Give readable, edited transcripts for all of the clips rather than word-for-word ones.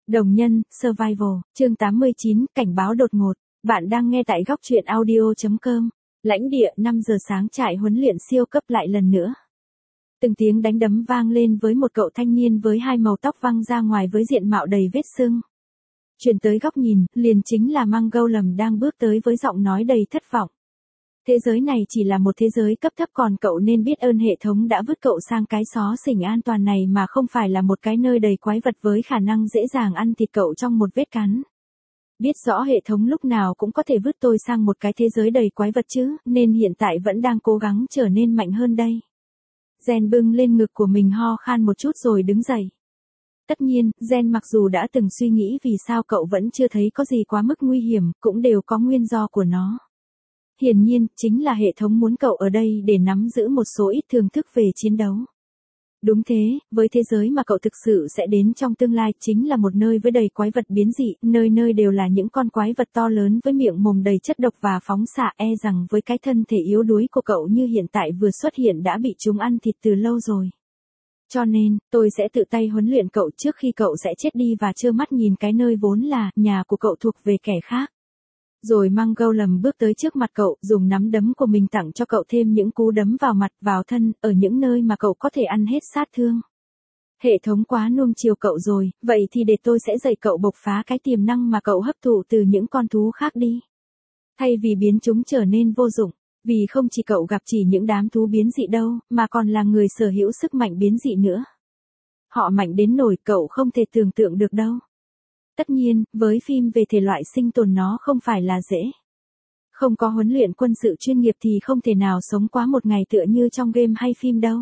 Đồng nhân, Survival, chương 89, cảnh báo đột ngột. Bạn đang nghe tại góc truyện audio.com. Lãnh địa 5 giờ sáng trại huấn luyện siêu cấp lại lần nữa. Từng tiếng đánh đấm vang lên với một cậu thanh niên với hai màu tóc văng ra ngoài với diện mạo đầy vết sưng. Chuyển tới góc nhìn, liền chính là Mang Golem đang bước tới với giọng nói đầy thất vọng. Thế giới này chỉ là một thế giới cấp thấp, còn cậu nên biết ơn hệ thống đã vứt cậu sang cái xó xỉnh an toàn này mà không phải là một cái nơi đầy quái vật với khả năng dễ dàng ăn thịt cậu trong một vết cắn. Biết rõ hệ thống lúc nào cũng có thể vứt tôi sang một cái thế giới đầy quái vật chứ, nên hiện tại vẫn đang cố gắng trở nên mạnh hơn đây. Gen bưng lên ngực của mình ho khan một chút rồi đứng dậy. Tất nhiên, Gen mặc dù đã từng suy nghĩ vì sao cậu vẫn chưa thấy có gì quá mức nguy hiểm, cũng đều có nguyên do của nó. Hiển nhiên, chính là hệ thống muốn cậu ở đây để nắm giữ một số ít thưởng thức về chiến đấu. Đúng thế, với thế giới mà cậu thực sự sẽ đến trong tương lai chính là một nơi với đầy quái vật biến dị, nơi nơi đều là những con quái vật to lớn với miệng mồm đầy chất độc và phóng xạ, rằng với cái thân thể yếu đuối của cậu như hiện tại vừa xuất hiện đã bị chúng ăn thịt từ lâu rồi. Cho nên, tôi sẽ tự tay huấn luyện cậu trước khi cậu sẽ chết đi và trơ mắt nhìn cái nơi vốn là nhà của cậu thuộc về kẻ khác. Rồi Mang Golem bước tới trước mặt cậu, dùng nắm đấm của mình tặng cho cậu thêm những cú đấm vào mặt, vào thân, ở những nơi mà cậu có thể ăn hết sát thương. Hệ thống quá nuông chiều cậu rồi, vậy thì để tôi sẽ dạy cậu bộc phá cái tiềm năng mà cậu hấp thụ từ những con thú khác đi. Thay vì biến chúng trở nên vô dụng, vì không chỉ cậu gặp chỉ những đám thú biến dị đâu, mà còn là người sở hữu sức mạnh biến dị nữa. Họ mạnh đến nỗi cậu không thể tưởng tượng được đâu. Tất nhiên, với phim về thể loại sinh tồn nó không phải là dễ. Không có huấn luyện quân sự chuyên nghiệp thì không thể nào sống quá một ngày tựa như trong game hay phim đâu.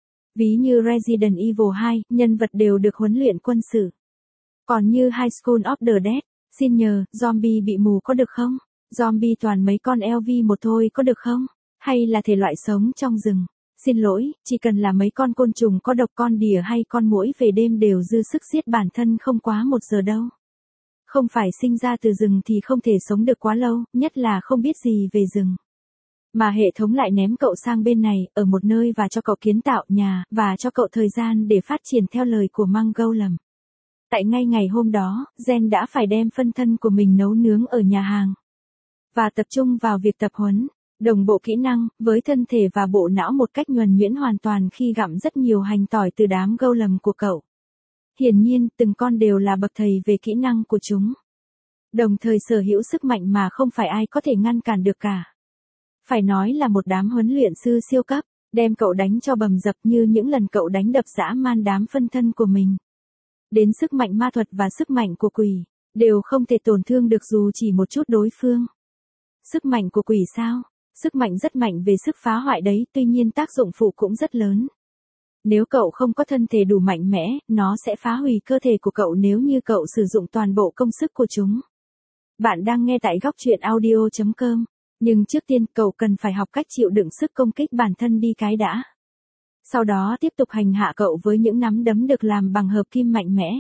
Ví như Resident Evil 2, nhân vật đều được huấn luyện quân sự. Còn như High School of the Dead, xin nhờ, zombie bị mù có được không? Zombie toàn mấy con LV1 thôi có được không? Hay là thể loại sống trong rừng? Xin lỗi, chỉ cần là mấy con côn trùng có độc, con đỉa hay con muỗi về đêm đều dư sức giết bản thân không quá 1 giờ đâu. Không phải sinh ra từ rừng thì không thể sống được quá lâu, nhất là không biết gì về rừng. Mà hệ thống lại ném cậu sang bên này, ở một nơi và cho cậu kiến tạo nhà, và cho cậu thời gian để phát triển theo lời của Mang Golem. Tại ngay ngày hôm đó, Gen đã phải đem phân thân của mình nấu nướng ở nhà hàng. Và tập trung vào việc tập huấn, đồng bộ kỹ năng, với thân thể và bộ não một cách nhuần nhuyễn hoàn toàn khi gặm rất nhiều hành tỏi từ đám golem của cậu. Hiển nhiên, từng con đều là bậc thầy về kỹ năng của chúng. Đồng thời sở hữu sức mạnh mà không phải ai có thể ngăn cản được cả. Phải nói là một đám huấn luyện sư siêu cấp, đem cậu đánh cho bầm dập như những lần cậu đánh đập dã man đám phân thân của mình. Đến sức mạnh ma thuật và sức mạnh của quỷ, đều không thể tổn thương được dù chỉ một chút đối phương. Sức mạnh của quỷ sao? Sức mạnh rất mạnh về sức phá hoại đấy, tuy nhiên tác dụng phụ cũng rất lớn. Nếu cậu không có thân thể đủ mạnh mẽ, nó sẽ phá hủy cơ thể của cậu nếu như cậu sử dụng toàn bộ công sức của chúng. Bạn đang nghe tại góc truyện audio.com, nhưng trước tiên cậu cần phải học cách chịu đựng sức công kích bản thân đi cái đã. Sau đó tiếp tục hành hạ cậu với những nắm đấm được làm bằng hợp kim mạnh mẽ.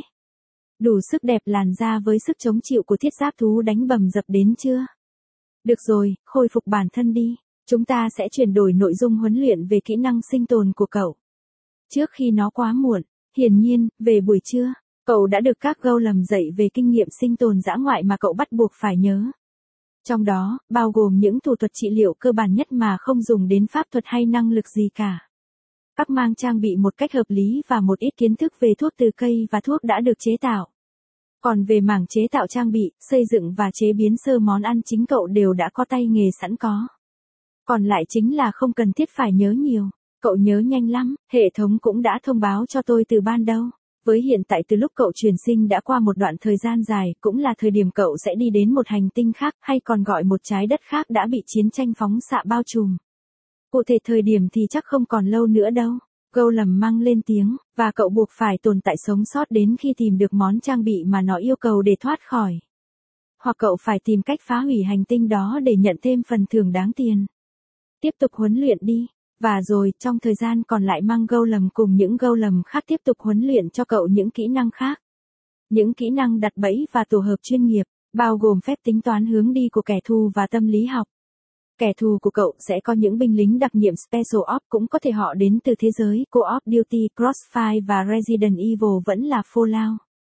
Đủ sức đẹp làn da với sức chống chịu của thiết giáp thú đánh bầm dập đến chưa? Được rồi, khôi phục bản thân đi. Chúng ta sẽ chuyển đổi nội dung huấn luyện về kỹ năng sinh tồn của cậu. Trước khi nó quá muộn, hiển nhiên, về buổi trưa, cậu đã được các golem dạy về kinh nghiệm sinh tồn dã ngoại mà cậu bắt buộc phải nhớ. Trong đó, bao gồm những thủ thuật trị liệu cơ bản nhất mà không dùng đến pháp thuật hay năng lực gì cả. Các mang trang bị một cách hợp lý và một ít kiến thức về thuốc từ cây và thuốc đã được chế tạo. Còn về mảng chế tạo trang bị, xây dựng và chế biến sơ món ăn chính cậu đều đã có tay nghề sẵn có. Còn lại chính là không cần thiết phải nhớ nhiều. Cậu nhớ nhanh lắm, hệ thống cũng đã thông báo cho tôi từ ban đầu. Với hiện tại từ lúc cậu truyền sinh đã qua một đoạn thời gian dài, cũng là thời điểm cậu sẽ đi đến một hành tinh khác, hay còn gọi một trái đất khác đã bị chiến tranh phóng xạ bao trùm. Cụ thể thời điểm thì chắc không còn lâu nữa đâu. Golem mang lên tiếng, và cậu buộc phải tồn tại sống sót đến khi tìm được món trang bị mà nó yêu cầu để thoát khỏi. Hoặc cậu phải tìm cách phá hủy hành tinh đó để nhận thêm phần thưởng đáng tiền. Tiếp tục huấn luyện đi. Và rồi, trong thời gian còn lại Mang Golem cùng những golem khác tiếp tục huấn luyện cho cậu những kỹ năng khác. Những kỹ năng đặt bẫy và tổ hợp chuyên nghiệp, bao gồm phép tính toán hướng đi của kẻ thù và tâm lý học. Kẻ thù của cậu sẽ có những binh lính đặc nhiệm Special Ops, cũng có thể họ đến từ thế giới Call of Duty, Crossfire và Resident Evil vẫn là Fallout.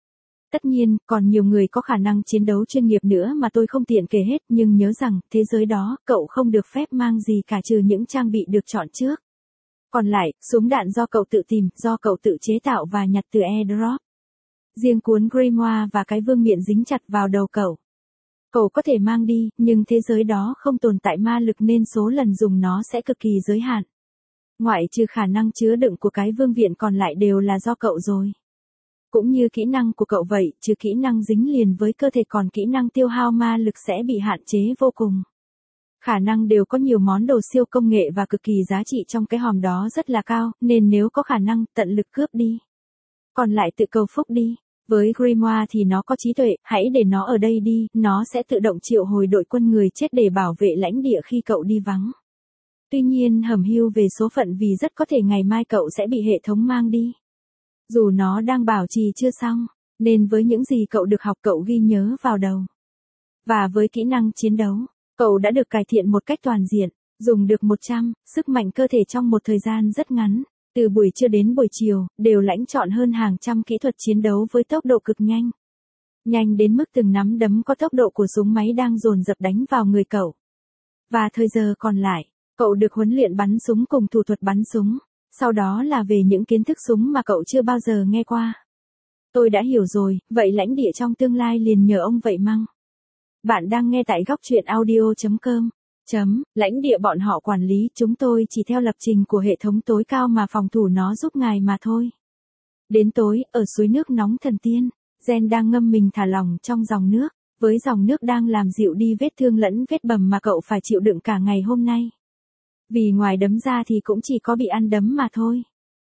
Tất nhiên, còn nhiều người có khả năng chiến đấu chuyên nghiệp nữa mà tôi không tiện kể hết, nhưng nhớ rằng, thế giới đó, cậu không được phép mang gì cả trừ những trang bị được chọn trước. Còn lại, súng đạn do cậu tự tìm, do cậu tự chế tạo và nhặt từ airdrop. Riêng cuốn grimoire và cái vương miện dính chặt vào đầu cậu. Cậu có thể mang đi, nhưng thế giới đó không tồn tại ma lực nên số lần dùng nó sẽ cực kỳ giới hạn. Ngoại trừ khả năng chứa đựng của cái vương viện còn lại đều là do cậu rồi. Cũng như kỹ năng của cậu vậy, trừ kỹ năng dính liền với cơ thể còn kỹ năng tiêu hao ma lực sẽ bị hạn chế vô cùng. Khả năng đều có nhiều món đồ siêu công nghệ và cực kỳ giá trị trong cái hòm đó rất là cao, nên nếu có khả năng, tận lực cướp đi. Còn lại tự cầu phúc đi. Với grimoire thì nó có trí tuệ, hãy để nó ở đây đi, nó sẽ tự động triệu hồi đội quân người chết để bảo vệ lãnh địa khi cậu đi vắng. Tuy nhiên hẩm hiu về số phận vì rất có thể ngày mai cậu sẽ bị hệ thống mang đi. Dù nó đang bảo trì chưa xong, nên với những gì cậu được học cậu ghi nhớ vào đầu. Và với kỹ năng chiến đấu, cậu đã được cải thiện một cách toàn diện, dùng được 100, sức mạnh cơ thể trong một thời gian rất ngắn, từ buổi trưa đến buổi chiều, đều lãnh trọn hơn hàng trăm kỹ thuật chiến đấu với tốc độ cực nhanh. Nhanh đến mức từng nắm đấm có tốc độ của súng máy đang dồn dập đánh vào người cậu. Và thời giờ còn lại, cậu được huấn luyện bắn súng cùng thủ thuật bắn súng, sau đó là về những kiến thức súng mà cậu chưa bao giờ nghe qua. Tôi đã hiểu rồi, vậy lãnh địa trong tương lai liền nhờ ông vậy măng. Bạn đang nghe tại góc truyện audio.com. Lãnh địa bọn họ quản lý, chúng tôi chỉ theo lập trình của hệ thống tối cao mà phòng thủ nó giúp ngài mà thôi. Đến tối, ở suối nước nóng thần tiên, Jen đang ngâm mình thả lỏng trong dòng nước, với dòng nước đang làm dịu đi vết thương lẫn vết bầm mà cậu phải chịu đựng cả ngày hôm nay. Vì ngoài đấm ra thì cũng chỉ có bị ăn đấm mà thôi.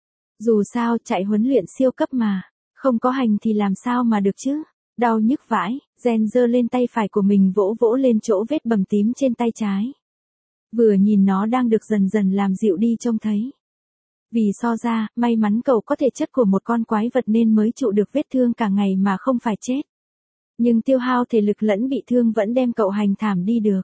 Dù sao, chạy huấn luyện siêu cấp mà, không có hành thì làm sao mà được chứ. Đau nhức vãi, Jen giơ lên tay phải của mình vỗ vỗ lên chỗ vết bầm tím trên tay trái. Vừa nhìn nó đang được dần dần làm dịu đi trông thấy. Vì so ra, may mắn cậu có thể chất của một con quái vật nên mới trụ được vết thương cả ngày mà không phải chết. Nhưng tiêu hao thể lực lẫn bị thương vẫn đem cậu hành thảm đi được.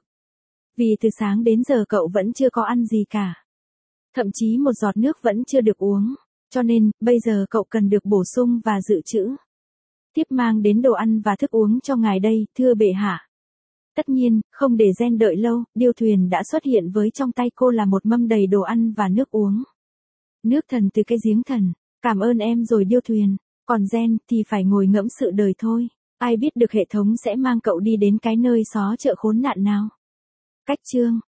Vì từ sáng đến giờ cậu vẫn chưa có ăn gì cả. Thậm chí một giọt nước vẫn chưa được uống. Cho nên, bây giờ cậu cần được bổ sung và dự trữ. Tiếp mang đến đồ ăn và thức uống cho ngài đây, thưa bệ hạ. Tất nhiên, không để Jen đợi lâu, điêu thuyền đã xuất hiện với trong tay cô là một mâm đầy đồ ăn và nước uống. Nước thần từ cái giếng thần, cảm ơn em rồi điêu thuyền, còn Jen thì phải ngồi ngẫm sự đời thôi, ai biết được hệ thống sẽ mang cậu đi đến cái nơi xó chợ khốn nạn nào. Cách chương